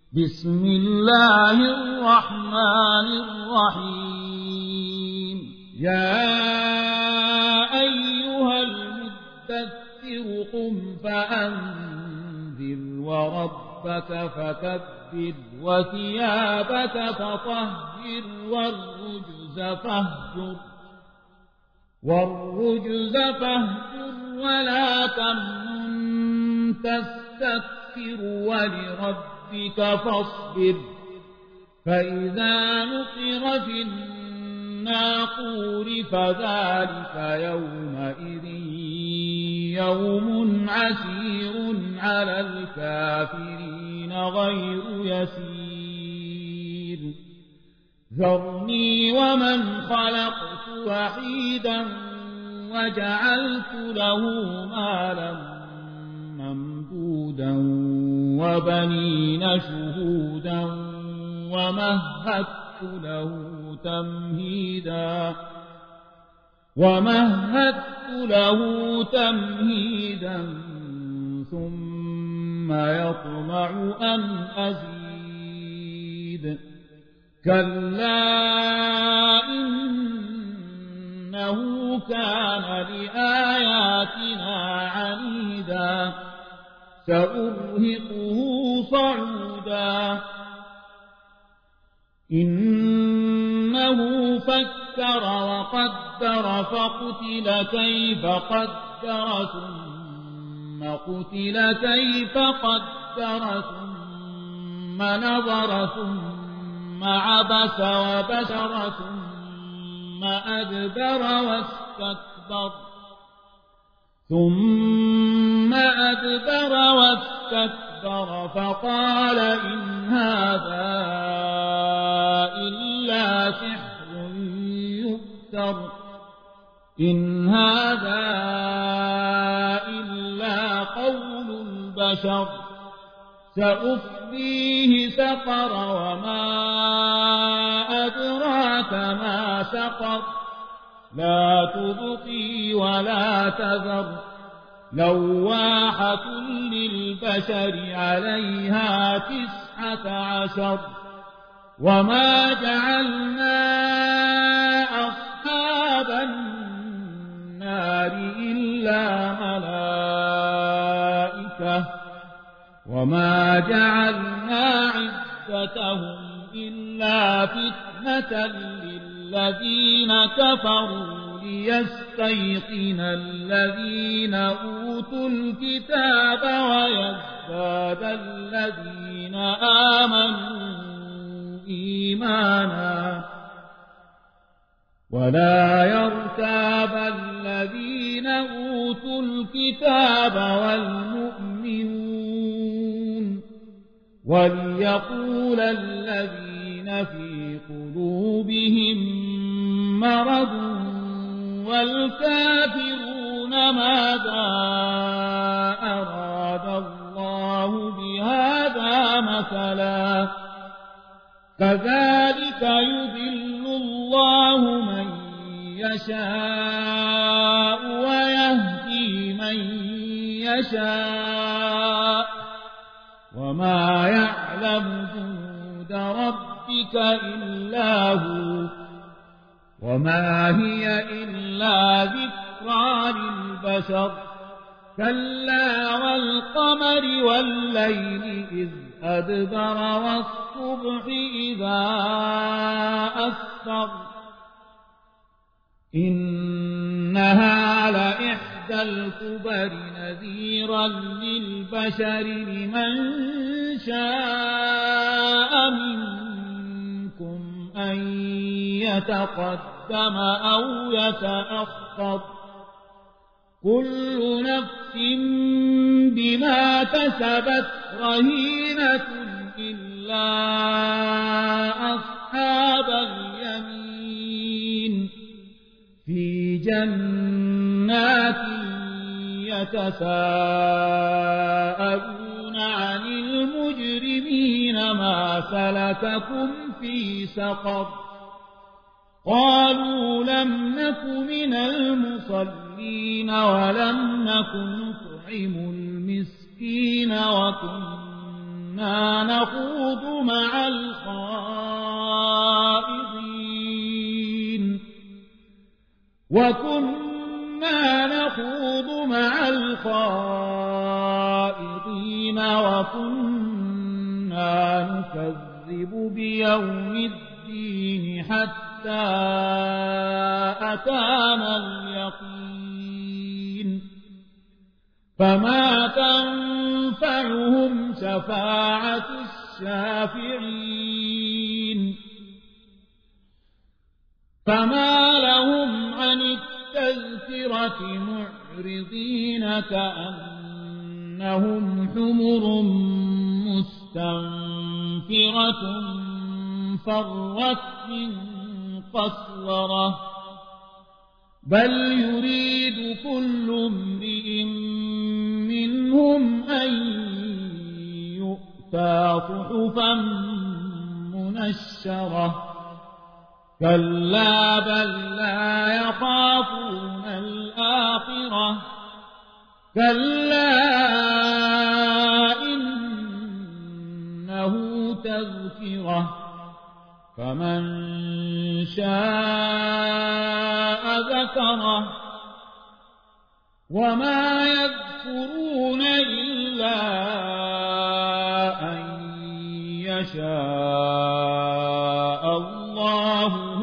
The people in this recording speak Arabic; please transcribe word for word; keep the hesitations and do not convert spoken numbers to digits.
بسم الله الرحمن الرحيم يا أيها المدثر قم فأنذر وربك فكبر وثيابك فطهر والرجز فاهجر والرجز فاهجر ولا تمنن تستكثر ولربك فاصبر فإذا نقر في الناقور فذلك يومئذ يوم عسير على الكافرين غير يسير ذرني ومن خلقت وحيدا وجعلت له مالا ممدودا وبنين شهودا ومهدت له تمهيدا ومهدت له تمهيدا ثم يطمع أن أزيد كلا إنه كان لآياتنا عنيدا سأرهقه صعودا إنه فكر وقدر فقتل كيف قدر ثم قتل كيف قدر ثم نظر ثم عبس وبشر ثم أدبر واستكبر ثم أدبر واستكبر فقال إن هذا إلا سحر يؤثر إن هذا إلا قول البشر سأصليه سقر وما أدراك ما سقر لا تبقي ولا تذر لواحة للبشر عليها تسعة عشر وما جعلنا أصحاب النار إلا ملائكة وما جعلنا عدتهم إلا فتنة للذين كفروا ليستيقن الذين أوتوا الكتاب ويزداد الذين آمنوا إيمانا ولا يرتاب الذين أوتوا الكتاب والمؤمنون وليقول الذين في قلوبهم مرض والكافرون ماذا أراد الله بهذا مثلا كذلك يضل الله من يشاء ويهدي من يشاء وما يعلم جنود ربك إلا هو وما هي إلا ذكرى للبشر كلا والقمر والليل إذ أدبر والصبح إذا أسفر إنها لإحدى الكبر نذيرا للبشر لمن شاء منكم أن يتقدم أو يتأخر كل نفس بما كسبت رهينة إلا أصحاب اليمين في جنات يتساءلون عن المجرمين ما سلككم في سقر قالوا لم نك من المصلين ولم نك نطعم المسكين وكنا وكنا نخوض مع الخائضين وكنا نخوض مع الخائضين وكنا نكذب بيوم الدين حتى أتانا اليقين فما تنفعهم شفاعة الشافعين فما لهم عن التذكرة معرضين كأنهم حمر مستنفرة فرت من قسورة بل يريد كل امرئ منهم أن يؤتى صحفا منشرة كلا بل لا يخافون الآخرة كلا إنه تذكرة فمن شاء ذكره وما يذكرون إلا أن يشاء الله